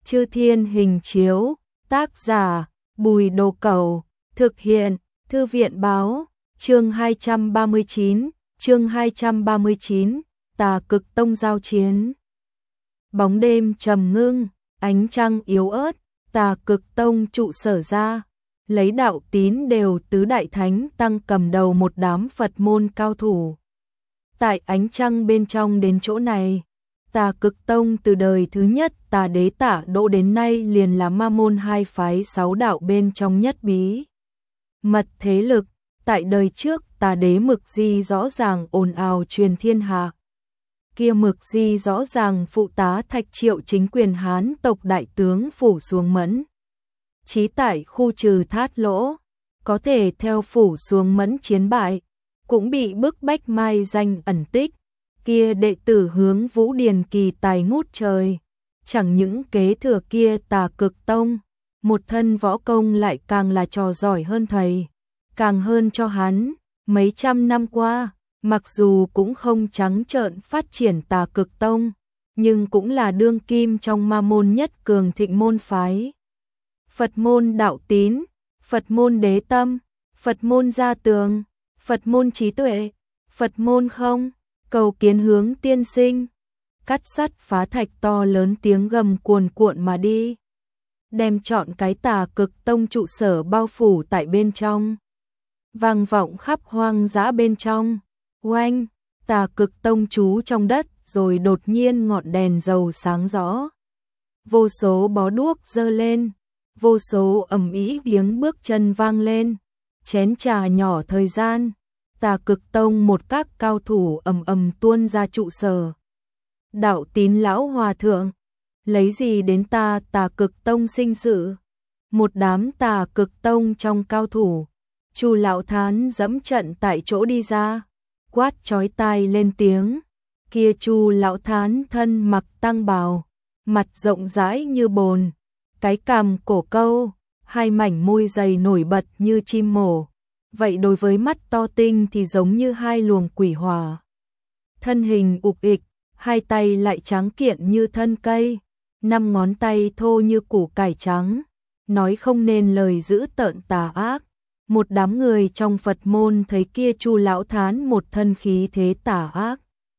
Chư Thiên Hình Chiếu, tác giả Bùi Đồ Cẩu, thực hiện Thư viện Báo, chương 239, Tà Cực Tông giao chiến. Bóng đêm trầm ngưng, ánh trăng yếu ớt, Tà Cực Tông trụ sở ra, lấy đạo tín đều tứ đại thánh tăng cầm đầu một đám Phật môn cao thủ. Tại ánh trăng bên trong đến chỗ này, Tà Cực Tông từ đời thứ nhất Tà Đế Tả Đỗ đến nay liền là ma môn hai phái 6 đạo bên trong nhất bí mật thế lực. Tại đời trước Tà Đế Mực Di rõ ràng ồn ào truyền thiên hạ. Kia Mực Di rõ ràng phụ tá Thạch Triệu chính quyền Hán tộc đại tướng phủ xuống Mẫn chí tại khu trừ Thát Lỗ, có thể theo phủ xuống Mẫn chiến bại, cũng bị bức bách mai danh ẩn tích. Kia đệ tử hướng Vũ Điền kỳ tài ngút trời, chẳng những kế thừa kia Tà Cực Tông, một thân võ công lại càng là trò giỏi hơn thầy, càng hơn cho hắn. Mấy trăm năm qua, mặc dù cũng không trắng trợn phát triển Tà Cực Tông, nhưng cũng là đương kim trong ma môn nhất cường thịnh môn phái. Phật môn đạo tín, Phật môn đế tâm, Phật môn gia tường, Phật môn trí tuệ, Phật môn không cầu kiến hướng tiên sinh. Cắt sắt phá thạch to lớn tiếng gầm cuồn cuộn mà đi, đem trọn cái Tà Cực Tông trụ sở bao phủ tại bên trong, vang vọng khắp hoang dã bên trong. Oanh, Tà Cực Tông trú trong đất, rồi đột nhiên ngọn đèn dầu sáng rõ, vô số bó đuốc giơ lên, vô số ầm ĩ tiếng bước chân vang lên. Chén trà nhỏ thời gian, Tà Cực Tông một các cao thủ ầm ầm tuôn ra trụ sở. Đạo tín lão hòa thượng, lấy gì đến ta Tà Cực Tông sinh sự? Một đám Tà Cực Tông trong cao thủ, Chu lão thán dẫm trận tại chỗ đi ra, quát chói tai lên tiếng. Kia Chu lão thán thân mặc tăng bào, mặt rộng rãi như bồn, cái cằm cổ câu, hai mảnh môi dày nổi bật như chim mổ. Vậy đối với mắt to tinh thì giống như hai luồng quỷ hỏa. Thân hình ục ịch, hai tay lại trắng kiện như thân cây, 5 ngón tay thô như củ cải trắng, nói không nên lời dữ tợn tà ác. Một đám người trong Phật môn thấy kia Chu lão thán một thân khí thế tà ác,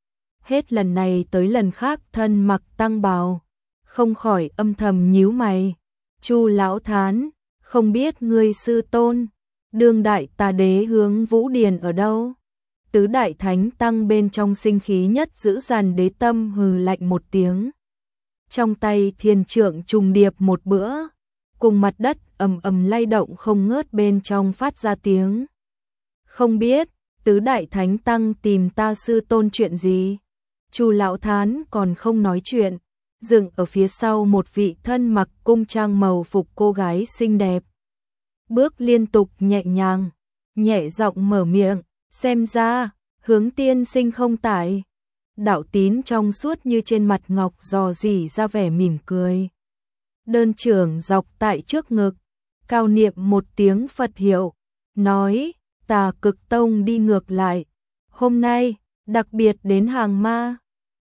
hết lần này tới lần khác thân mặc tăng bào, không khỏi âm thầm nhíu mày. Chu lão thán, không biết ngươi sư tôn đương đại Tà Đế hướng Vũ Điền ở đâu? Tứ đại thánh tăng bên trong sinh khí nhất giữ dàn đế tâm hừ lạnh một tiếng, trong tay thiên trượng trùng điệp một bữa, cùng mặt đất ầm ầm lay động không ngớt, bên trong phát ra tiếng. Không biết tứ đại thánh tăng tìm ta sư tôn chuyện gì? Chu lão thán còn không nói chuyện, dừng ở phía sau một vị thân mặc cung trang màu phục cô gái xinh đẹp, bước liên tục nhẹ nhàng, nhẹ giọng mở miệng, xem ra hướng tiên sinh không tại. Đạo tín trong suốt như trên mặt ngọc dò dỉ ra vẻ mỉm cười, đơn trưởng dọc tại trước ngực, cao niệm một tiếng Phật hiệu, nói: Tà Cực Tông đi ngược lại, hôm nay đặc biệt đến hàng ma.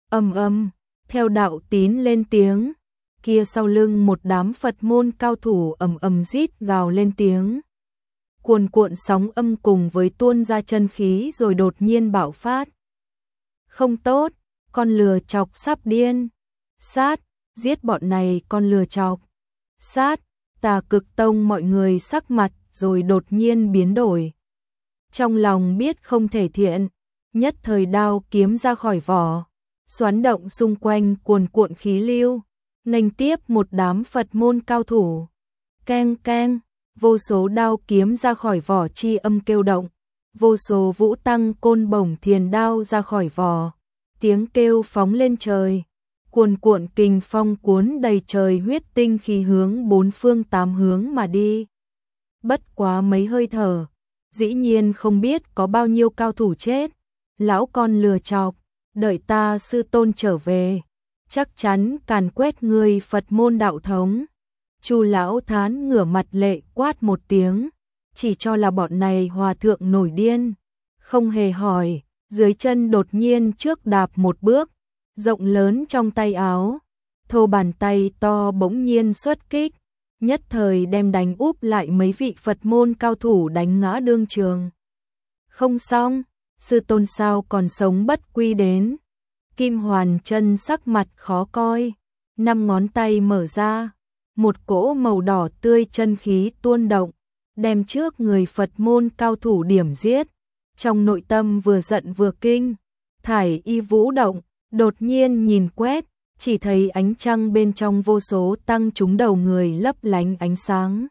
Theo đạo tín lên tiếng, kia sau lưng một đám Phật môn cao thủ ầm ầm rít gào lên tiếng. Cuồn cuộn sóng âm cùng với tuôn ra chân khí rồi đột nhiên bạo phát. Không tốt, con lừa chọc sắp điên. Sát, giết bọn này con lừa chọc. Sát, Tà Cực Tông mọi người sắc mặt rồi đột nhiên biến đổi. Trong lòng biết không thể thiện, nhất thời đao kiếm ra khỏi vỏ, xoắn động xung quanh cuồn cuộn khí lưu, nghênh tiếp một đám Phật môn cao thủ. Keng keng, vô số đao kiếm ra khỏi vỏ chi âm kêu động, vô số vũ tăng côn bổng thiền đao ra khỏi vỏ, tiếng kêu phóng lên trời, cuồn cuộn kình phong cuốn đầy trời huyết tinh khí hướng 4 phương 8 hướng mà đi. Bất quá mấy hơi thở, dĩ nhiên không biết có bao nhiêu cao thủ chết. Lão con lừa chọc, đợi ta sư tôn trở về, chắc chắn càn quét người Phật môn đạo thống. Chu lão thán ngửa mặt lệ quát một tiếng, chỉ cho là bọn này hòa thượng nổi điên, không hề hỏi, dưới chân đột nhiên trước đạp một bước, rộng lớn trong tay áo, thô bàn tay to bỗng nhiên xuất kích, nhất thời đem đánh úp lại mấy vị Phật môn cao thủ đánh ngã đương trường. Không xong, sư tôn sao còn sống bất quy đến. Kim Hoàn Chân sắc mặt khó coi, 5 ngón tay mở ra, một cỗ màu đỏ tươi chân khí tuôn động, đem trước người Phật môn cao thủ điểm giết. Trong nội tâm vừa giận vừa kinh, thải y vũ động, đột nhiên nhìn quét, chỉ thấy ánh trăng bên trong vô số tăng trúng đầu người lấp lánh ánh sáng.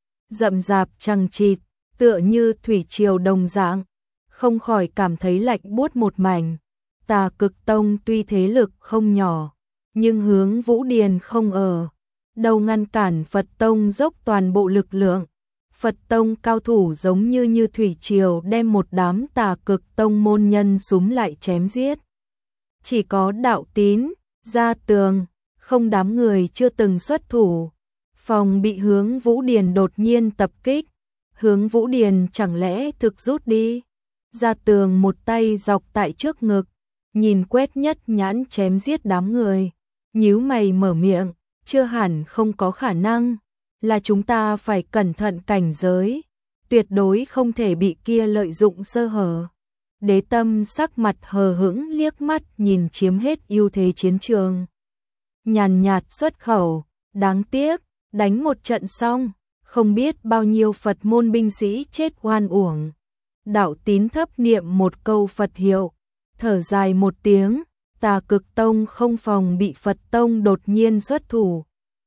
Rậm rạp chằng chịt, tựa như thủy triều đồng dạng, không khỏi cảm thấy lạnh buốt một mảnh. Tà Cực Tông tuy thế lực không nhỏ, nhưng hướng Vũ Điền không ở đâu ngăn cản Phật Tông dốc toàn bộ lực lượng. Phật Tông cao thủ giống như thủy triều đem một đám Tà Cực Tông môn nhân súm lại chém giết. Chỉ có Đạo Tín, Gia Tường, không đám người chưa từng xuất thủ. Phòng bị hướng Vũ Điền đột nhiên tập kích. Hướng Vũ Điền chẳng lẽ thực rút đi? Gia Tường một tay dọc tại trước ngực, nhìn quét nhất nhãn chém giết đám người, nhíu mày mở miệng, chưa hẳn không có khả năng, là chúng ta phải cẩn thận cảnh giới, tuyệt đối không thể bị kia lợi dụng sơ hở. Đế Tâm sắc mặt hờ hững liếc mắt nhìn chiếm hết ưu thế chiến trường. Nhàn nhạt xuất khẩu, đáng tiếc, đánh một trận xong, không biết bao nhiêu Phật môn binh sĩ chết oan uổng. Đạo Tín thấp niệm một câu Phật hiệu, thở dài một tiếng, Tà Cực Tông không phòng bị Phật Tông đột nhiên xuất thủ.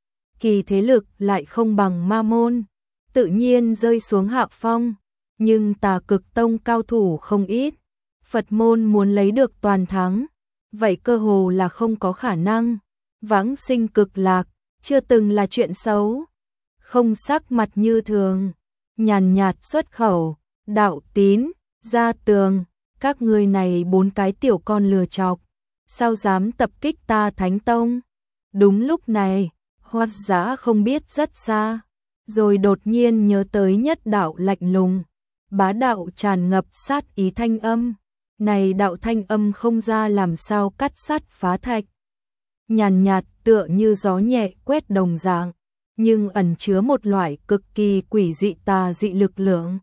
Kỳ thế lực lại không bằng Ma môn, tự nhiên rơi xuống hạ phong, nhưng Tà Cực Tông cao thủ không ít, Phật môn muốn lấy được toàn thắng, vậy cơ hồ là không có khả năng. Vãng sinh cực lạc, chưa từng là chuyện xấu. Không sắc mặt như thường, nhàn nhạt xuất khẩu, Đạo Tín, Gia Tường, các ngươi này 4 cái tiểu con lừa chọc, sao dám tập kích ta Thánh Tông? Đúng lúc này, Hoắc Giá không biết rất xa, rồi đột nhiên nhớ tới nhất đạo lạnh lùng, bá đạo tràn ngập sát ý thanh âm. Này đạo thanh âm không ra làm sao cắt sắt phá thạch. Nhàn nhạt tựa như gió nhẹ quét đồng dạng, nhưng ẩn chứa một loại cực kỳ quỷ dị tà dị lực lượng.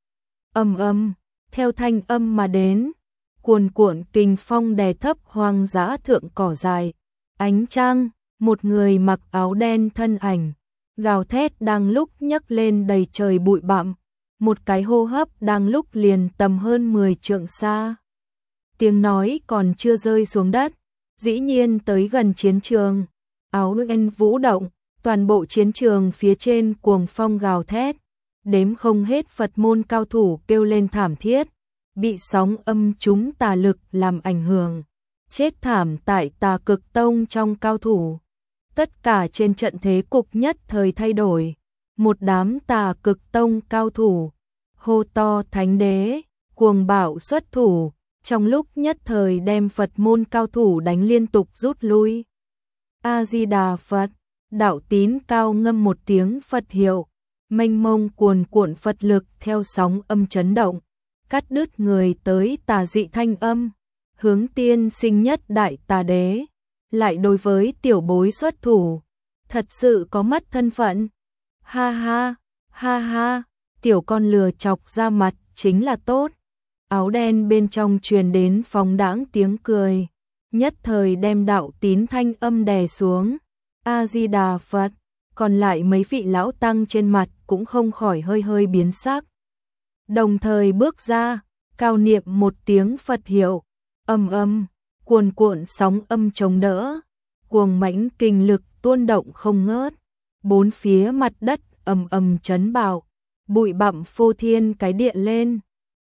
Theo thanh âm mà đến, cuồn cuộn kình phong đè thấp hoang dã thượng cỏ dài. Ánh trăng, một người mặc áo đen thân ảnh, gào thét đang lúc nhấc lên đầy trời bụi bặm, một cái hô hấp đang lúc liền tầm hơn 10 trượng xa. Tiếng nói còn chưa rơi xuống đất, dĩ nhiên tới gần chiến trường, áo đen vũ động, toàn bộ chiến trường phía trên cuồng phong gào thét, đếm không hết Phật môn cao thủ kêu lên thảm thiết, bị sóng âm chúng tà lực làm ảnh hưởng, chết thảm tại Tà Cực Tông trong cao thủ. Tất cả trên trận thế cục nhất thời thay đổi, một đám Tà Cực Tông cao thủ hô to thánh đế, cuồng bạo xuất thủ, trong lúc nhất thời đem Phật môn cao thủ đánh liên tục rút lui. A Di Đà Phật, Đạo Tín cao ngâm một tiếng Phật hiệu, mênh mông cuồn cuộn Phật lực theo sóng âm chấn động, cắt đứt người tới tà dị thanh âm. Hướng tiên sinh nhất đại tà đế, lại đối với tiểu bối xuất thủ, thật sự có mất thân phận. Ha ha, ha ha, tiểu con lừa chọc ra mặt chính là tốt. Áo đen bên trong truyền đến phóng đãng tiếng cười, nhất thời đem Đạo Tín thanh âm đè xuống. A Di Đà Phật, còn lại mấy vị lão tăng trên mặt cũng không khỏi hơi hơi biến sắc. Đồng thời bước ra, cao niệm một tiếng Phật hiệu, cuồn cuộn sóng âm chống đỡ, cuồng mãnh kinh lực tuôn động không ngớt, bốn phía mặt đất chấn bạo, bụi bặm phô thiên cái địa lên.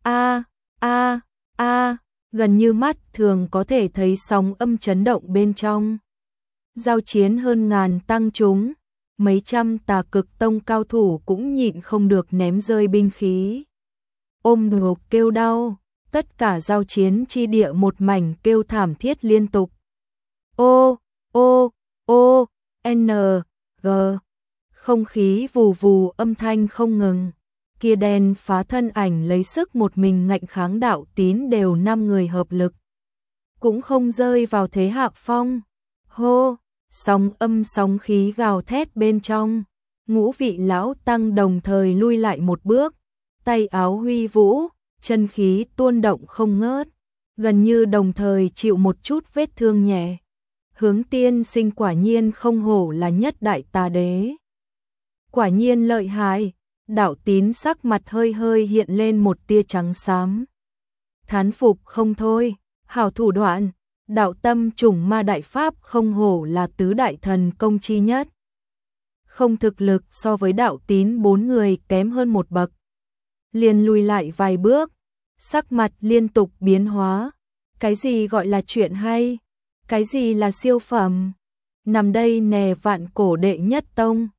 Gần như mắt thường có thể thấy sóng âm chấn động bên trong. Giao chiến hơn ngàn tăng chúng, mấy trăm Tà Cực Tông cao thủ cũng nhịn không được ném rơi binh khí. Ôm ngục kêu đau, tất cả giao chiến chi địa một mảnh kêu thảm thiết liên tục. Không khí vù vù âm thanh không ngừng. Kia đen phá thân ảnh lấy sức một mình ngạnh kháng Đạo Tín đều 5 người hợp lực, cũng không rơi vào thế hạ phong. Hô, sóng âm sóng khí gào thét bên trong. Ngũ vị lão tăng đồng thời lui lại một bước, tay áo huy vũ, chân khí tuôn động không ngớt, gần như đồng thời chịu một chút vết thương nhẹ. Hướng tiên sinh quả nhiên không hổ là nhất đại tà đế. Quả nhiên lợi hại, Đạo Tín sắc mặt hơi hơi hiện lên một tia trắng xám. Thán phục không thôi, hảo thủ đoạn, đạo tâm trùng ma đại pháp không hổ là tứ đại thần công chi nhất. Không thực lực so với Đạo Tín 4 người kém hơn một bậc. Liền lùi lại vài bước, sắc mặt liên tục biến hóa. Cái gì gọi là chuyện hay? Cái gì là siêu phẩm? Nằm đây nè vạn cổ đệ nhất tông.